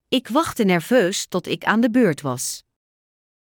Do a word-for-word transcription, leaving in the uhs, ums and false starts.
Ik wachtte nerveus tot ik aan de beurt was.